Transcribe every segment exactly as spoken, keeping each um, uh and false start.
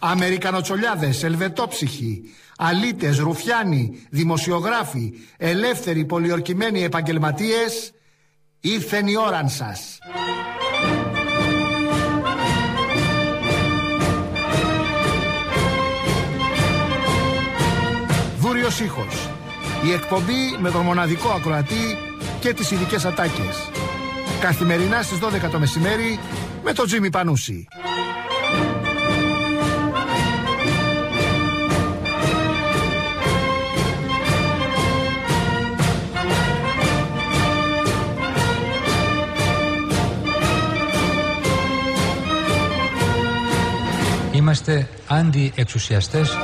Αμερικανοτσολιάδες, ελβετόψυχοι, αλήτες, ρουφιάνοι, δημοσιογράφοι, ελεύθεροι πολιορκημένοι επαγγελματίες, ήρθεν η ώραν σας. Δούριος ήχος. Η εκπομπή με τον μοναδικό ακροατή και τις ειδικές ατάκες. Καθημερινά στις δώδεκα το μεσημέρι με τον Τζίμι Πανούση. Είμαστε αντι-εξουσιαστές.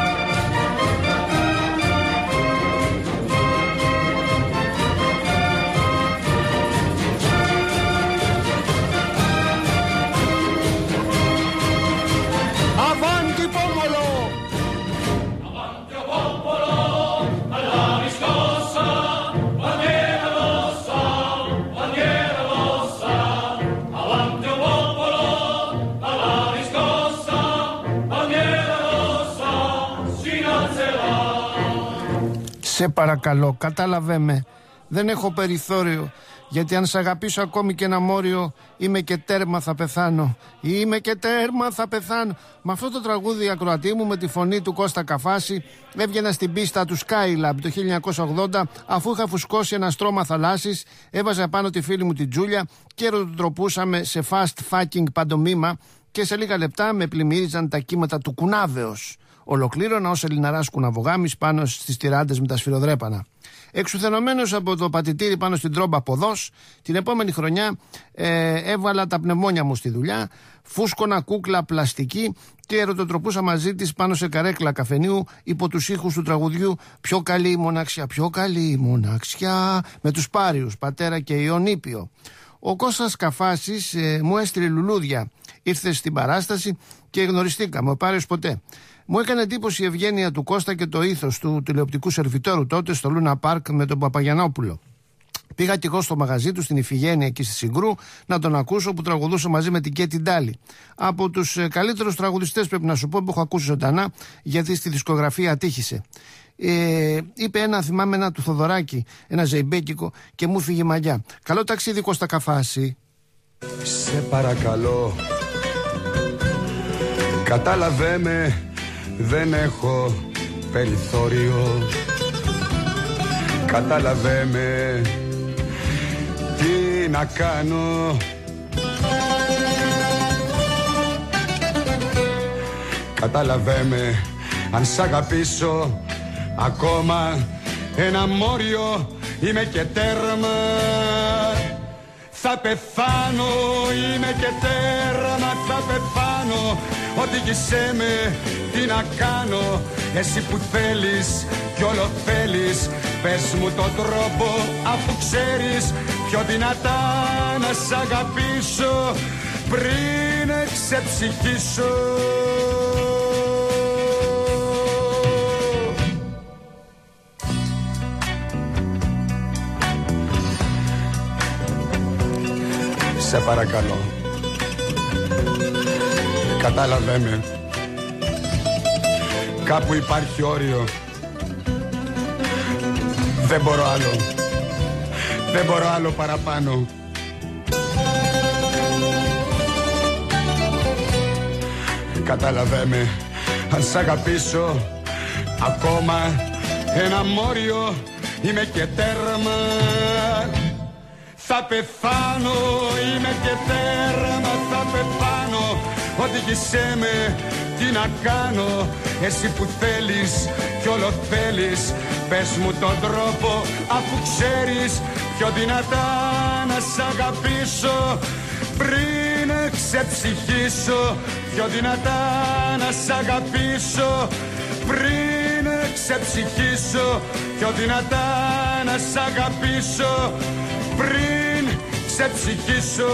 Σε παρακαλώ, κατάλαβέ με. Δεν έχω περιθώριο. Γιατί αν σ' αγαπήσω ακόμη και ένα μόριο, είμαι και τέρμα θα πεθάνω. Είμαι και τέρμα θα πεθάνω. Με αυτό το τραγούδι η ακροατή μου με τη φωνή του Κώστα Καφάση έβγαινα στην πίστα του Skylab το χίλια εννιακόσια ογδόντα, αφού είχα φουσκώσει ένα στρώμα θαλάσσης, έβαζα πάνω τη φίλη μου την Τζούλια και ερωτοτροπούσαμε σε fast fucking παντομήμα και σε λίγα λεπτά με πλημμύριζαν τα κύματα του κουνάβεως. Ολοκλήρωνα ως Ελληναράς κουναβογάμις πάνω στις τυράντες με τα σφυροδρέπανα. Εξουθενωμένος από το πατητήρι πάνω στην τρόμπα ποδός, την επόμενη χρονιά ε, έβαλα τα πνευμόνια μου στη δουλειά, φούσκωνα κούκλα πλαστική και ερωτοτροπούσα μαζί της πάνω σε καρέκλα καφενείου υπό τους ήχους του τραγουδιού «Πιο καλή η μοναξιά, πιο καλή η μοναξιά» με τους Πάριους, Πατέρα και Ιωνίπιο. Ο Κώστας Καφάσης ε, μου έστειλε λουλούδια, ήρθε στην παράσταση και γνωριστήκαμε, ο Πάριος ποτέ. Μου έκανε εντύπωση η ευγένεια του Κώστα και το ήθος του τηλεοπτικού σερβιτόρου τότε στο Λούνα Πάρκ με τον Παπαγιανόπουλο. Πήγα κι εγώ στο μαγαζί του στην Ιφηγένεια εκεί στη Συγκρού να τον ακούσω που τραγουδούσε μαζί με την Κέτι Ντάλι. Από τους ε, καλύτερους τραγουδιστές πρέπει να σου πω που έχω ακούσει ζωντανά, γιατί στη δισκογραφία ατύχησε. Ε, είπε ένα, θυμάμαι ένα του Θοδωράκη, ένα ζεϊμπέκικο και μου φύγε μαλλιά. Καλό ταξίδι Κώστα Καφάση. Σε παρακαλώ, κατάλαβέ με. Δεν έχω περιθώριο. Κατάλαβέ με. Τι να κάνω. Κατάλαβέ με. Αν σ' αγαπήσω ακόμα ένα μόριο, είμαι και τέρμα θα πεθάνω. Είμαι και τέρμα θα πεθάνω. Οδήγησέ με, τι να κάνω. Εσύ που θέλεις κι όλο θέλεις, πες μου τον τρόπο αφού ξέρεις πιο δυνατά να σ' αγαπήσω πριν ξεψυχήσω. Σε παρακαλώ, κατάλαβέ με. Κάπου υπάρχει όριο. Δεν μπορώ άλλο. Δεν μπορώ άλλο παραπάνω. Κατάλαβέ με. Αν σ' αγαπήσω ακόμα ένα μόριο, είμαι και τέρμα θα πεθάνω. Είμαι και τέρμα θα πεθάνω. Οδήγησέ με, τι να κάνω. Εσύ που θέλεις κι όλο θέλεις, πες μου τον τρόπο αφού ξέρεις πιο δυνατά να σ' αγαπήσω πριν ξεψυχήσω. Πιο δυνατά να σ' αγαπήσω πριν ξεψυχήσω. Πιο δυνατά να σ' αγαπήσω πριν ξεψυχήσω.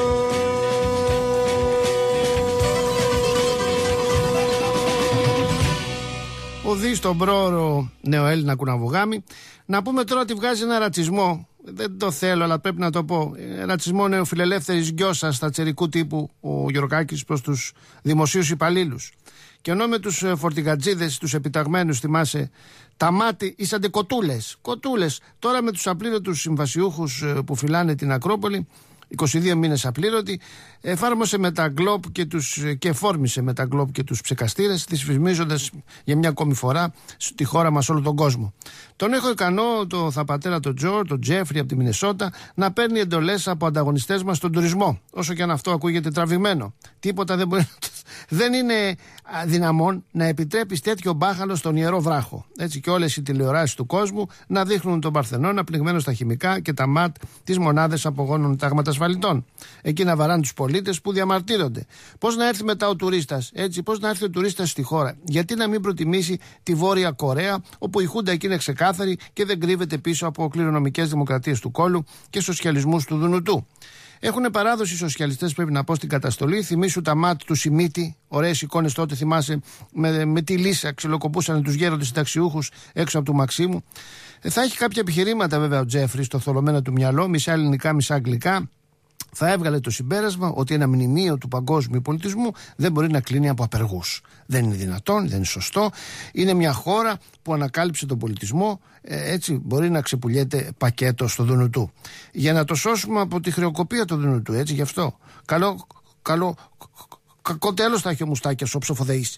Οδεί στον πρόωρο νεοέλληνα κουναβογάμι. Να πούμε τώρα ότι βγάζει ένα ρατσισμό. Δεν το θέλω, αλλά πρέπει να το πω. Ρατσισμό νεοφιλελεύθερης γκιώσας στατσερικού τύπου ο Γιωργάκης προς τους δημοσίους υπαλλήλους. Και ενώ με τους φορτηγατζίδες, τους επιταγμένους, θυμάσαι, τα μάτι ήσαντε κοτούλες. Κοτούλες. Τώρα με τους απλήρωτους συμβασιούχους που φυλάνε την Ακρόπολη, είκοσι δύο μήνες απλήρωτοι, εφάρμοσε με τα γκλόπ και, τους, και φόρμησε με τα γκλόπ και τους ψεκαστήρες, δυσφημίζοντας για μια ακόμη φορά στη χώρα μας όλο τον κόσμο. Τον έχω ικανό το θαπατέρα τον Τζο, τον Τζέφρι από τη Μινεσότα, να παίρνει εντολές από ανταγωνιστές μας στον τουρισμό. Όσο και αν αυτό ακούγεται τραβηγμένο. Τίποτα δεν μπορεί να το... Δεν είναι δυναμόν να επιτρέπεις τέτοιο μπάχαλο στον Ιερό Βράχο. Έτσι και όλες οι τηλεοράσεις του κόσμου να δείχνουν τον Παρθενώνα πληγμένο στα χημικά και τα ΜΑΤ τις μονάδες απογόνων ταγματασφαλιτών. Εκεί να βαράνε τους πολίτες που διαμαρτύρονται. Πώς να έρθει μετά ο τουρίστας, έτσι, πώς να έρθει ο τουρίστας στη χώρα. Γιατί να μην προτιμήσει τη Βόρεια Κορέα, όπου η Χούντα εκεί είναι ξεκάθαρη και δεν κρύβεται πίσω από κληρονομικές δημοκρατίες του κόλου και σοσιαλισμούς του Δουνουτού. Έχουν παράδοση οι σοσιαλιστές, πρέπει να πω, στην καταστολή. Θυμήσου τα ΜΑΤ του Σιμίτη, ωραίες εικόνες τότε, θυμάσαι, με, με τη λύσα ξυλοκοπούσαν τους γέροντες συνταξιούχους έξω από του Μαξίμου. Ε, θα έχει κάποια επιχειρήματα βέβαια ο Τζέφρι στο θολωμένο του μυαλό, μισά ελληνικά, μισά αγγλικά. Θα έβγαλε το συμπέρασμα ότι ένα μνημείο του παγκόσμιου πολιτισμού δεν μπορεί να κλείνει από απεργούς. Δεν είναι δυνατόν, δεν είναι σωστό. Είναι μια χώρα που ανακάλυψε τον πολιτισμό, ε, έτσι μπορεί να ξεπουλιέται πακέτο στο Δουνουτού. Για να το σώσουμε από τη χρεοκοπία του Δουνουτού, έτσι γι' αυτό. Καλό, καλό, κακό τέλος θα έχει ο Μουστάκιας ο ψοφοδεής.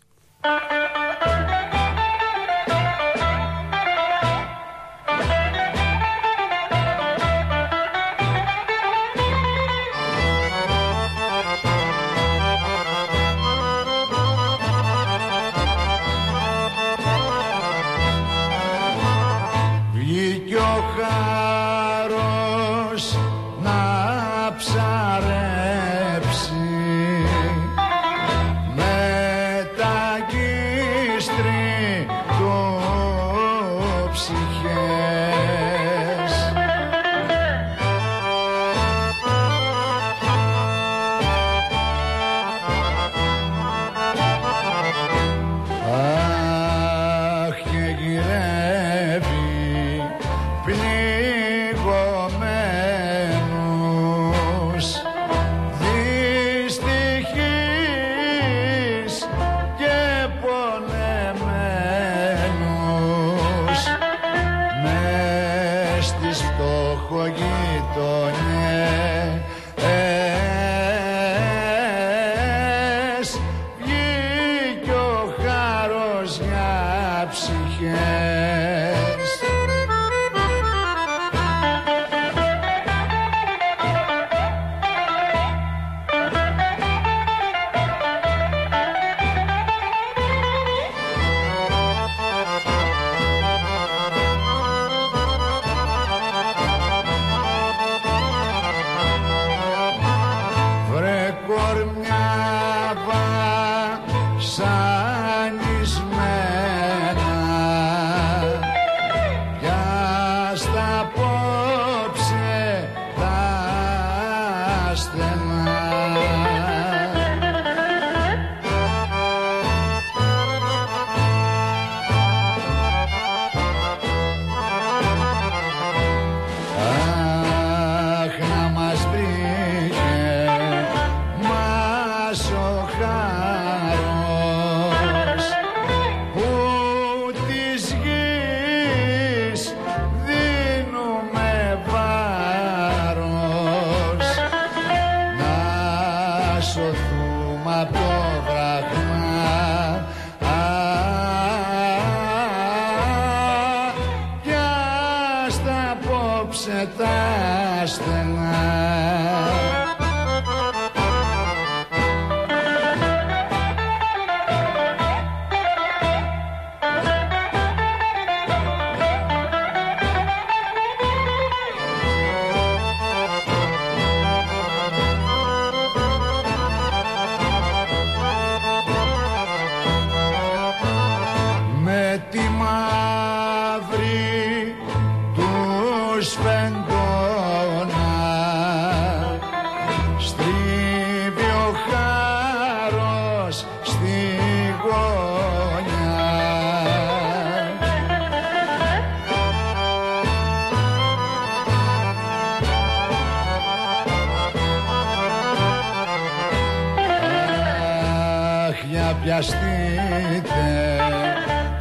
πιαστή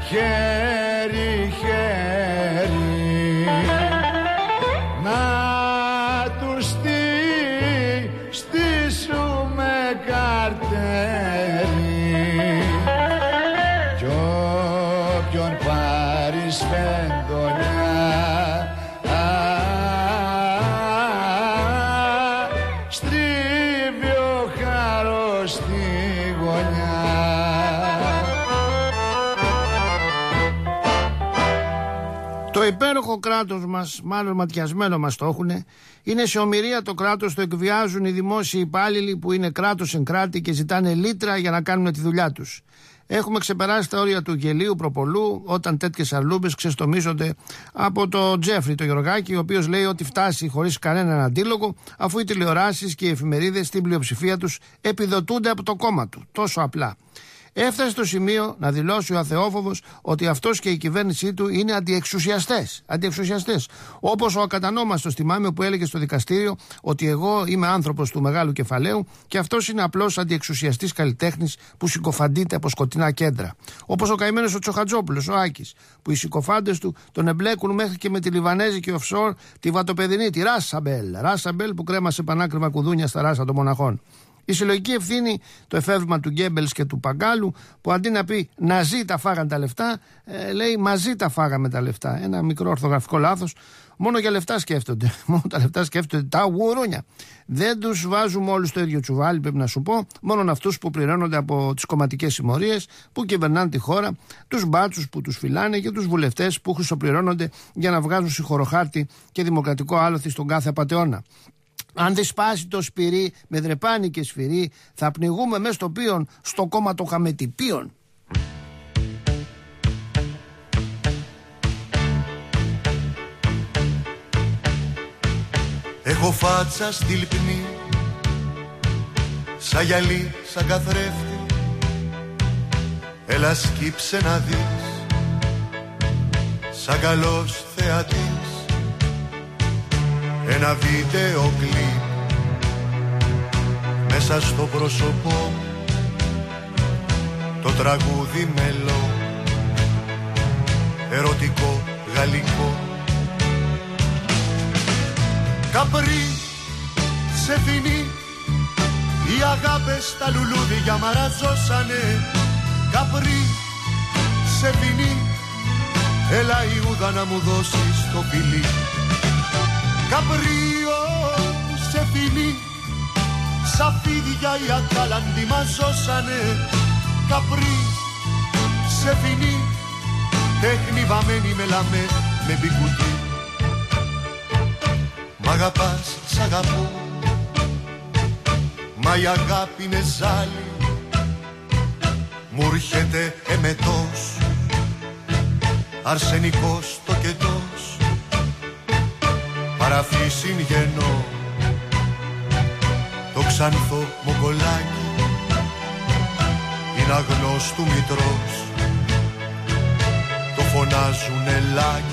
χέρι χέρι να τους στήσουμε καρτέρι κι όποιον πάρει σφεντονιά στρίβει ο χάρος στη γωνιά. Το υπέροχο κράτος μας, μάλλον ματιασμένο μας το έχουνε, είναι σε ομηρία το κράτος, το εκβιάζουν οι δημόσιοι υπάλληλοι που είναι κράτος εν κράτη και ζητάνε λίτρα για να κάνουν τη δουλειά τους. Έχουμε ξεπεράσει τα όρια του γελίου προπολού όταν τέτοιες αρλούμπες ξεστομίζονται από τον Τζέφρι, το Γεωργάκη, ο οποίος λέει ότι φτάσει χωρίς κανέναν αντίλογο, αφού οι τηλεοράσεις και οι εφημερίδες στην πλειοψηφία τους επιδοτούνται από το κόμμα του. Τόσο απλά. Έφτασε στο σημείο να δηλώσει ο αθεόφοβος ότι αυτός και η κυβέρνησή του είναι αντιεξουσιαστές. Αντιεξουσιαστές. Όπως ο ακατανόμαστος, θυμάμαι, που έλεγε στο δικαστήριο ότι εγώ είμαι άνθρωπος του μεγάλου κεφαλαίου και αυτός είναι απλός αντιεξουσιαστής καλλιτέχνης που συκοφαντείται από σκοτεινά κέντρα. Όπως ο καημένος ο Τσοχατζόπουλος, ο Άκης, που οι συκοφάντες του τον εμπλέκουν μέχρι και με τη Λιβανέζικη offshore, τη βατοπεδινή, τη Ράσαμπελ. Ράσαμπελ που κρέμασε πανάκριβα κουδούνια στα ράσα των μοναχών. Η συλλογική ευθύνη, το εφεύρημα του Γκέμπελς και του Παγκάλου, που αντί να πει Ναζί τα φάγαν τα λεφτά, ε, λέει μαζί τα φάγαμε τα λεφτά. Ένα μικρό ορθογραφικό λάθος. Μόνο για λεφτά σκέφτονται. Μόνο τα λεφτά σκέφτονται τα γουρούνια. Δεν τους βάζουμε όλους στο ίδιο τσουβάλι, πρέπει να σου πω. Μόνο αυτούς που πληρώνονται από τις κομματικές συμμορίες, που κυβερνάνε τη χώρα, τους μπάτσους που τους φυλάνε και τους βουλευτές που χρυσοπληρώνονται για να βγάζουν συγχωροχάρτη και δημοκρατικό άλοθη στον κάθε απατεώνα. Αν δεν σπάσει το σπυρί με δρεπάνι και σφυρί, θα πνιγούμε μέσα στο πίον, στο κόμμα των χαμετυπίων. Έχω φάτσα στη λιπνή, σαν γυαλί, σαν καθρέφτη. Έλα σκύψε να δεις, σαν καλός θεατής. Ένα βίντεο κλιπ μέσα στο πρόσωπό, το τραγούδι μελό, ερωτικό, γαλλικό. Καπρί, σε φινί, οι αγάπες στα λουλούδια μαραζώσανε. Καπρί, σε φινί, έλα Ιούδα να μου δώσεις το φιλί. Καπρίο, σε φινί, σαν φίδια οι ατάλαντοι μαζώσανε. Καπρί, σε φινί, τέχνη βαμμένη με λαμέ, με μπικουτί. Μ' αγαπάς, σ' αγαπώ, μα η αγάπη είναι ζάλι. Μου έρχεται εμετός, αρσενικός τοκετός. Παραφύσιν γεννώ, το ξανθό μοκολάκι είναι αγνός του μητρός, το φωνάζουν ελάκι.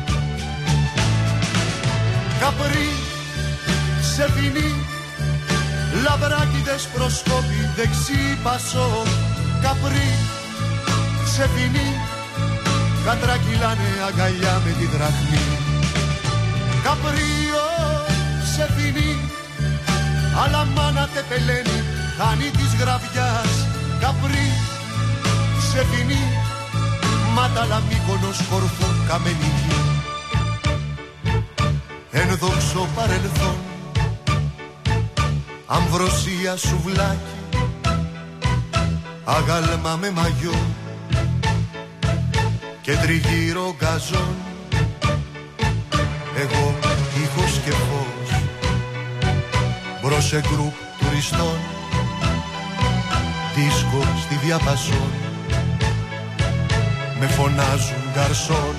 Καπρί, σε φινί, λαβράκιδες προσκόπη δεξί πασό. Καπρί, σε φινί, κατρακυλάνε αγκαλιά με τη δραχμή. Καπρίο, σε φινί, αλλά μάνα τεπελένει, χάνει της γραβιάς. Καπρί, σε φινί, μάταλα Μύκονος, Κορφού, Καμενική. Ενδόξω παρελθόν, αμβροσία σουβλάκι, αγάλμα με μαγιό και τριγύρω γκαζόν. Εγώ ήχος και φως, μπρος σε γκρουπ τουριστών, δίσκο στη διαπασόν, με φωνάζουν γκαρσόν.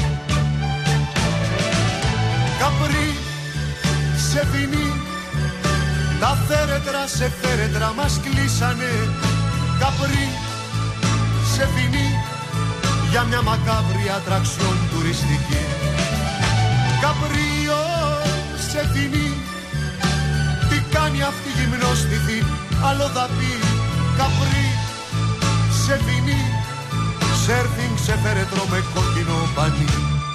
Καπρί, σε φινί, τα θέρετρα σε θέρετρα μας κλείσανε. Καπρί, σε φινί, για μια μακάβρια ατραξιόν τουριστική. Καπρίο, σε φινί, τι κάνει αυτή η γυμνόστιθη, άλλο θα πει. Καπρί, σε φινί, σέρφινγκ σε φέρετρο με κόκκινο πανί.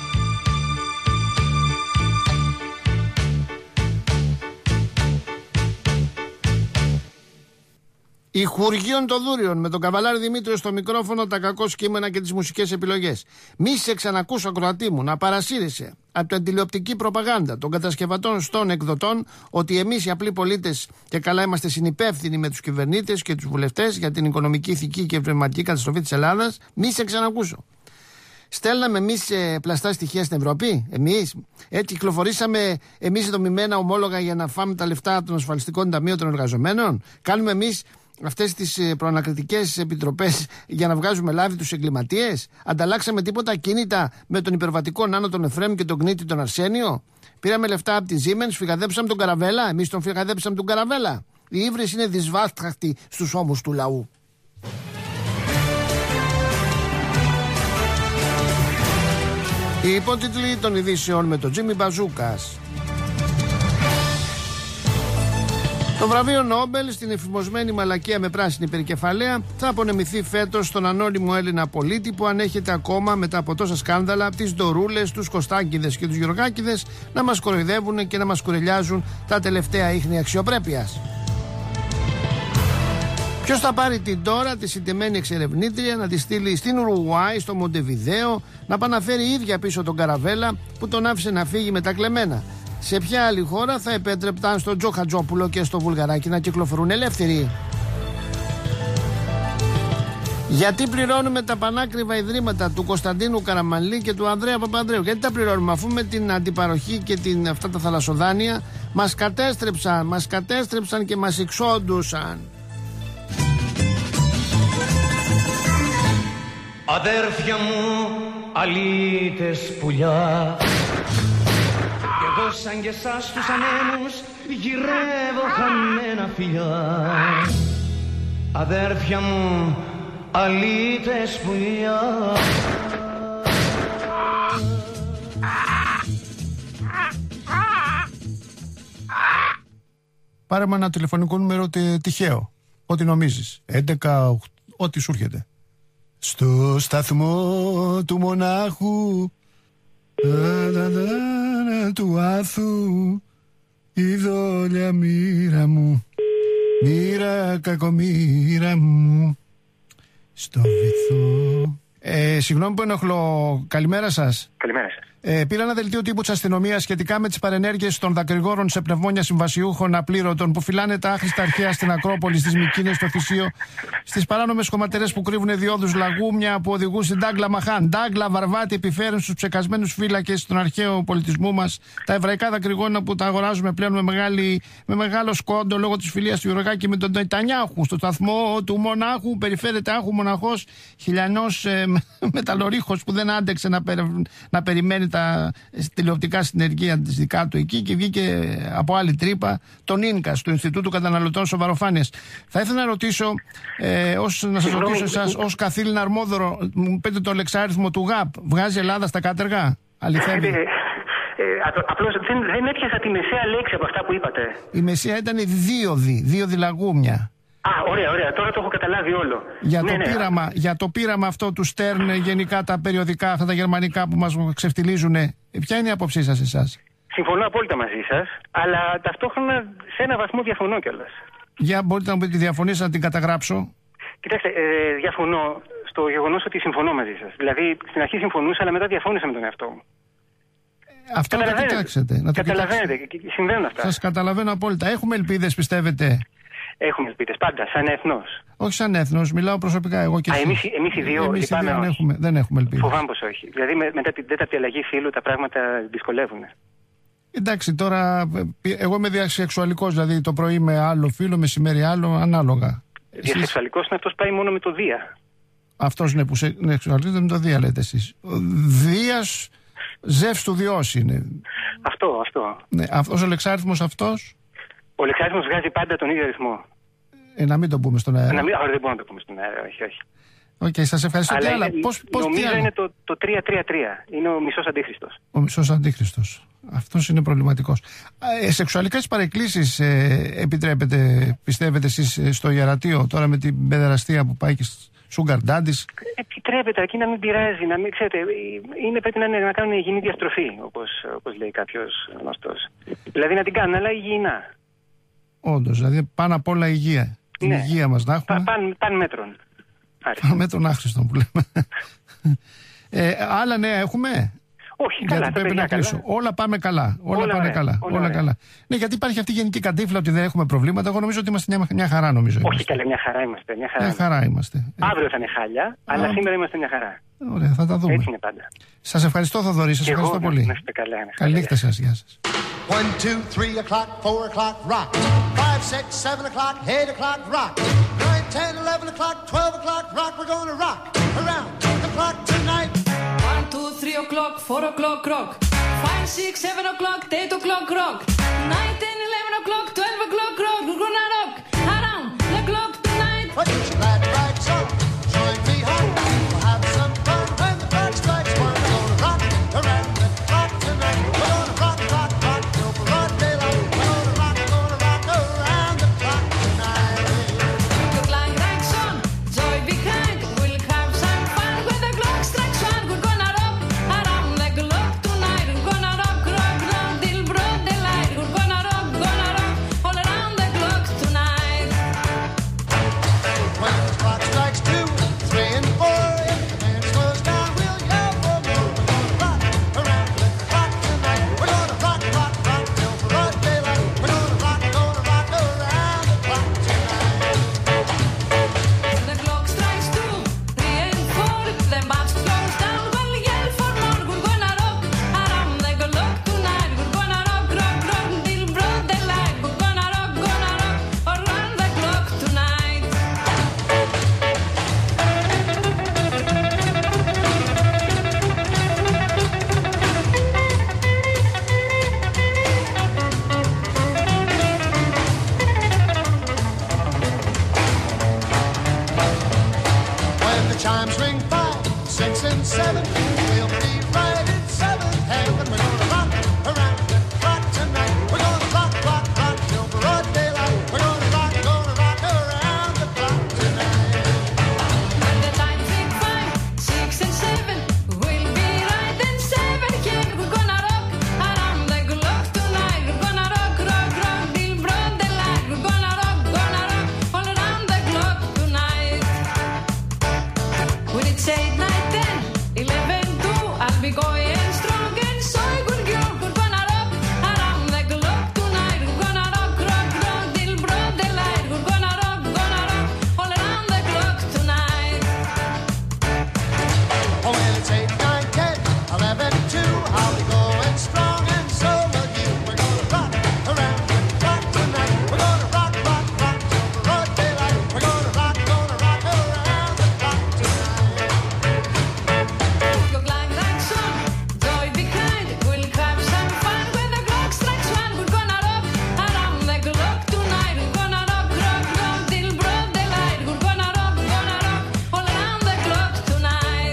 Ηχουργείων των Δούριων με τον Καβαλάρη Δημήτριο στο μικρόφωνο, τα κακό κείμενα και τις μουσικές επιλογές. Μη σε ξανακούσω, ακροατή μου, να παρασύρεσαι από την τηλεοπτική προπαγάνδα των κατασκευατών των εκδοτών ότι εμείς οι απλοί πολίτες και καλά είμαστε συνυπεύθυνοι με τους κυβερνήτες και τους βουλευτές για την οικονομική, ηθική και πνευματική καταστροφή της Ελλάδας. Μη σε ξανακούσω. Στέλναμε εμείς ε, πλαστά στοιχεία στην Ευρώπη, εμείς. Έτσι κυκλοφορήσαμε εμείς δομημένα ομόλογα για να φάμε τα λεφτά των ασφαλιστικών ταμείων των εργαζομένων. Κάνουμε εμείς αυτές τις προανακριτικές επιτροπές για να βγάζουμε λάδι τους εγκληματίες. Ανταλλάξαμε τίποτα κίνητα με τον υπερβατικό Νάνο τον Εφραίμ και τον Κνίτη τον Αρσένιο. Πήραμε λεφτά από τη Siemens, φυγαδέψαμε τον Καραβέλα. Εμείς τον φυγαδέψαμε τον Καραβέλα. Η ύβρις είναι δυσβάσταχτη στους ώμους του λαού. Οι υπότιτλοι των ειδήσεων με τον Τζίμι Μπαζούκας. Το βραβείο Νόμπελ στην εφημωσμένη μαλακία με πράσινη περικεφαλαία θα απονεμηθεί φέτος στον ανώνυμο Έλληνα πολίτη που ανέχεται ακόμα μετά από τόσα σκάνδαλα τις Ντορούλες, τους Κωστάκηδες και τους Γεωργάκηδες να μας κοροϊδεύουν και να μας κουρελιάζουν τα τελευταία ίχνη αξιοπρέπειας. Ποιος θα πάρει την τώρα τη συντεμένη εξερευνήτρια να τη στείλει στην Ουρουάη, στο Μοντεβιδέο, να πάει να φέρει ίδια πίσω τον Καραβέλα που τον άφησε να φύγει με τα κλεμμένα? Σε ποια άλλη χώρα θα επέτρεπταν στον Τζοχατζόπουλο και στο Βουλγαράκι να κυκλοφορούν ελεύθεροι? Γιατί πληρώνουμε τα πανάκριβα ιδρύματα του Κωνσταντίνου Καραμανλή και του Ανδρέα Παπανδρέου? Γιατί τα πληρώνουμε, αφού με την αντιπαροχή και την, αυτά τα θαλασσοδάνεια μας κατέστρεψαν, μας κατέστρεψαν και μας εξόντουσαν. Αδέρφια μου, αλήτες πουλιά, κι εγώ σαν και εσάς τους ανέμους γυρεύω χαμένα φιλιά. Αδέρφια μου, αλήτες πουλιά. Πάρε με ένα τηλεφωνικό νούμερο τυχαίο, ό,τι νομίζεις, έντεκα, ό,τι σου έρχεται. Στο σταθμό του μονάχου, δα, δα, δα, δα, του άθου, η δόλια μοίρα μου, μοίρα κακομοίρα μου, στο βυθό. Ε, συγγνώμη που ενοχλώ, καλημέρα σας. Καλημέρα σας. Ε, πήρα ένα δελτίο τύπου της αστυνομίας σχετικά με τις παρενέργειες των δακρυγόρων σε πνευμόνια συμβασιούχων απλήρωτων που φυλάνε τα άχρηστα αρχαία στην Ακρόπολη, στις Μικίνες, στο Θησίο, στις παράνομες χωματερές που κρύβουν διόδους λαγούμια που οδηγούν στην Ντάγκλα Μαχάν. Ντάγκλα, Βαρβάτη επιφέρουν στους ψεκασμένους φύλακες των αρχαίων πολιτισμού μας τα εβραϊκά δακρυγόνα που τα αγοράζουμε πλέον με, μεγάλη, με μεγάλο σκόντο λόγω της φιλίας του Γεωργάκη με τον Νετανιάχου. Στο σταθμό του Μονάχου περιφέρεται άχου μοναχός χιλιανός ε, μεταλλορίχος που δεν άντεξε να, περι, να περιμένει τα τηλεοπτικά συνεργεία της δικά του εκεί και βγήκε από άλλη τρύπα τον Ίνκας του Ινστιτούτου Καταναλωτών Σοβαροφάνειας. Θα ήθελα να ρωτήσω, ε, ως, να σας ρωτήσω εσάς, ως καθήλυνα αρμόδωρο, μου πείτε το λεξάριθμο του ΓΑΠ. Βγάζει Ελλάδα στα κάτεργα? Αληθεύει? Ε, ε, απλώς δεν, δεν έπιασα τη μεσαία λέξη από αυτά που είπατε. Η μεσαία ήταν δίωδη, δίωδη λαγούμια. Α, ωραία, ωραία. Τώρα το έχω καταλάβει όλο. Για, ναι, το, ναι. πείραμα, για το πείραμα αυτό του Στέρν, γενικά τα περιοδικά, αυτά τα γερμανικά που μας ξεφτιλίζουν, ποια είναι η άποψή σας εσάς? Συμφωνώ απόλυτα μαζί σας, αλλά ταυτόχρονα σε ένα βαθμό διαφωνώ κιόλας. Για μπορείτε να μου πείτε τη διαφωνία σας, να την καταγράψω? Κοιτάξτε, ε, διαφωνώ στο γεγονός ότι συμφωνώ μαζί σας. Δηλαδή, στην αρχή συμφωνούσα, αλλά μετά διαφώνησα με τον εαυτό μου. Αυτό να το κοιτάξετε. Να το Καταλαβαίνετε, κοιτάξετε. Συμβαίνουν αυτά. Σας καταλαβαίνω απόλυτα. Έχουμε ελπίδες, πιστεύετε? Έχουμε ελπίδες, πάντα, σαν έθνος. Όχι σαν έθνος, μιλάω προσωπικά εγώ και Α, εσείς. εμείς, εμείς οι δύο, εμείς οι δύο δεν, όχι. έχουμε, δεν έχουμε ελπίδες. Φοβάμαι πως όχι. Δηλαδή με, μετά την τέταρτη αλλαγή φύλου τα πράγματα δυσκολεύουν. Εντάξει, τώρα εγώ είμαι διασεξουαλικός, δηλαδή το πρωί με άλλο φύλο, μεσημέρι άλλο, ανάλογα. Διασεξουαλικός είναι αυτός πάει μόνο με το Δία. Αυτός είναι που σε, ναι, εξουαλίζεται με το Δία, λέτε εσείς. Ο Δίας ζεύς του Διός είναι. Αυτό, αυτό. Ναι, αυτός ο λεξάριθμος αυτός. Ο λεξάριθμος βγάζει πάντα τον ίδιο αριθμό. Ε, να μην το πούμε στον αέρα. Να μην, α, δεν μπορούμε να το πούμε στον αέρα, όχι, όχι. Οκ, okay, σας ευχαριστώ. Αλλά τι άλλα, είναι, πώς, πώς, νομίζω τι είναι το, το τρία τρία τρία. Είναι ο μισός αντίχριστος. Ο μισός αντίχριστος. Αυτός είναι προβληματικός. Ε, σεξουαλικές παρεκκλήσεις ε, επιτρέπετε, πιστεύετε εσείς, στο ιερατείο τώρα με την παιδεραστία που πάει και sugar daddies. Επιτρέπεται, αρκεί να μην πειράζει, να μην ξέρετε. Είναι, πρέπει να, είναι, να κάνουν υγιεινή διαστροφή, όπως, όπως λέει κάποιος γνωστός. Δηλαδή να την κάνουν, αλλά υγιεινά. Όντως, δηλαδή πάνω απ' όλα υγεία. Την ναι. υγεία μας να έχουμε. Παν, παν μέτρων. Παν μέτρων άχρηστον που λέμε. ε, άλλα νέα έχουμε. Όχι, καλά, γιατί πρέπει να κλείσω. Όλα πάμε καλά. Όλα, όλα πάνε ωραία, καλά. Όλα, όλα καλά. Ναι, γιατί υπάρχει αυτή η γενική κατήφλα ότι δεν έχουμε προβλήματα. Εγώ νομίζω ότι είμαστε μια, μια χαρά, νομίζω. Όχι, είμαστε. καλά, μια χαρά είμαστε. Μια χαρά, μια χαρά είμαστε. Αύριο θα είναι χάλια, αλλά Α, σήμερα είμαστε μια χαρά. Ωραία, θα τα δούμε. Έτσι είναι πάντα. Σας ευχαριστώ, Θοδωρή. Σας ευχαριστώ εγώ, πολύ. Να είστε καλά. Καλή νύχτα σας. Γεια σας. one, two, three o'clock, four o'clock, rock. five, six, seven o'clock, eight o'clock, rock. nine, ten, eleven o'clock, twelve o'clock, rock. We're gonna rock around the clock tonight. one, two, three o'clock, four o'clock, rock. five, six, seven o'clock, eight o'clock, rock. nine, ten, eleven o'clock, twelve o'clock, rock. We're gonna rock around the clock tonight. Put your glad rags on, join me home. We'll have some fun when the clock strikes one. We're gonna rock around the clock tonight. We're gonna rock, rock, rock till broad daylight. We're gonna rock, gonna rock around the clock tonight. Put your glad rags on, join behind. We'll have some fun when the clock strikes one. We're gonna rock around the clock tonight. We're gonna rock, rock, rock till broad daylight. We're gonna rock, gonna rock all around the clock tonight. When the clock strikes two, three and four, if the band slows down, we'll yell for more. We're gonna rock around the clock tonight. We're gonna rock, rock, rock till broad daylight. We're gonna rock, gonna rock around the clock tonight. When the clock strikes two, three and four, the band slows down, we'll yell for more. We're gonna rock around the clock tonight. We're gonna rock, rock, rock till broad daylight. We're gonna rock, gonna rock around the clock tonight. When the chimes ring five, six and seven, we'll be right in seventh heaven. We're gonna rock around the clock tonight. We're gonna rock, rock, rock till broad daylight. We're gonna rock, gonna rock around the clock tonight. When the times ring five, six and seven, we'll be right in seven here. We're gonna rock around the clock tonight. We're gonna rock, rock, rock till broad daylight. We're gonna rock, gonna rock all around the clock tonight. When it's eight, nine, ten, eleven, two, I'll be going strong and so good girl. We're gonna rock around the clock tonight. We're gonna rock, rock, rock till broad daylight. We're gonna rock, gonna rock all around the clock tonight. Oh, when it's eight, nine, ten, eleven, two, I'll be going strong and so will you. We're gonna rock around the clock tonight. We're gonna rock, rock, rock till broad daylight. We're gonna rock, gonna rock around the clock tonight. Your glad rags on, joy behind. We'll have some fun when the clock strikes one. We're gonna rock around the clock tonight. We're gonna rock, rock, rock till broad daylight. We're gonna rock, gonna rock all around the clock tonight.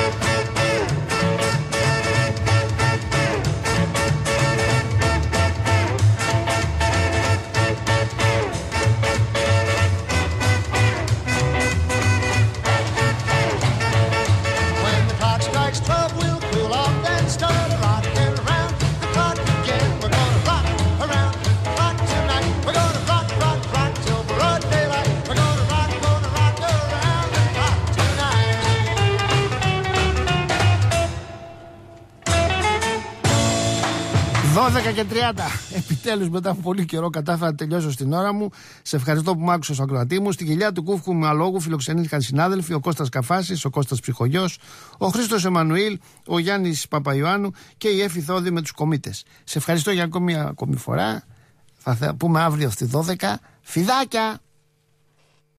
When the clock strikes twelve, we'll cool off and start rocking around the clock again. We're gonna rock around the clock tonight. We're gonna rock, rock, rock till broad daylight. We're gonna rock, gonna rock around the clock tonight. δώδεκα και τριάντα. Επιτέλους, μετά από πολύ καιρό, κατάφερα να τελειώσω στην ώρα μου. Σε ευχαριστώ που μ' άκουσες στο ακροατή μου. Στη γελιά του Κούφκου με αλόγου φιλοξενήθηκαν συνάδελφοι: ο Κώστας Καφάσης, ο Κώστας Ψυχογιός, ο Χρήστος Εμμανουήλ, ο Γιάννης Παπαϊωάννου και η Έφη Θόδη με τους κομίτες. Σε ευχαριστώ για ακόμη μια ακόμη φορά. Θα πούμε αύριο στη δώδεκα. Φιδάκια!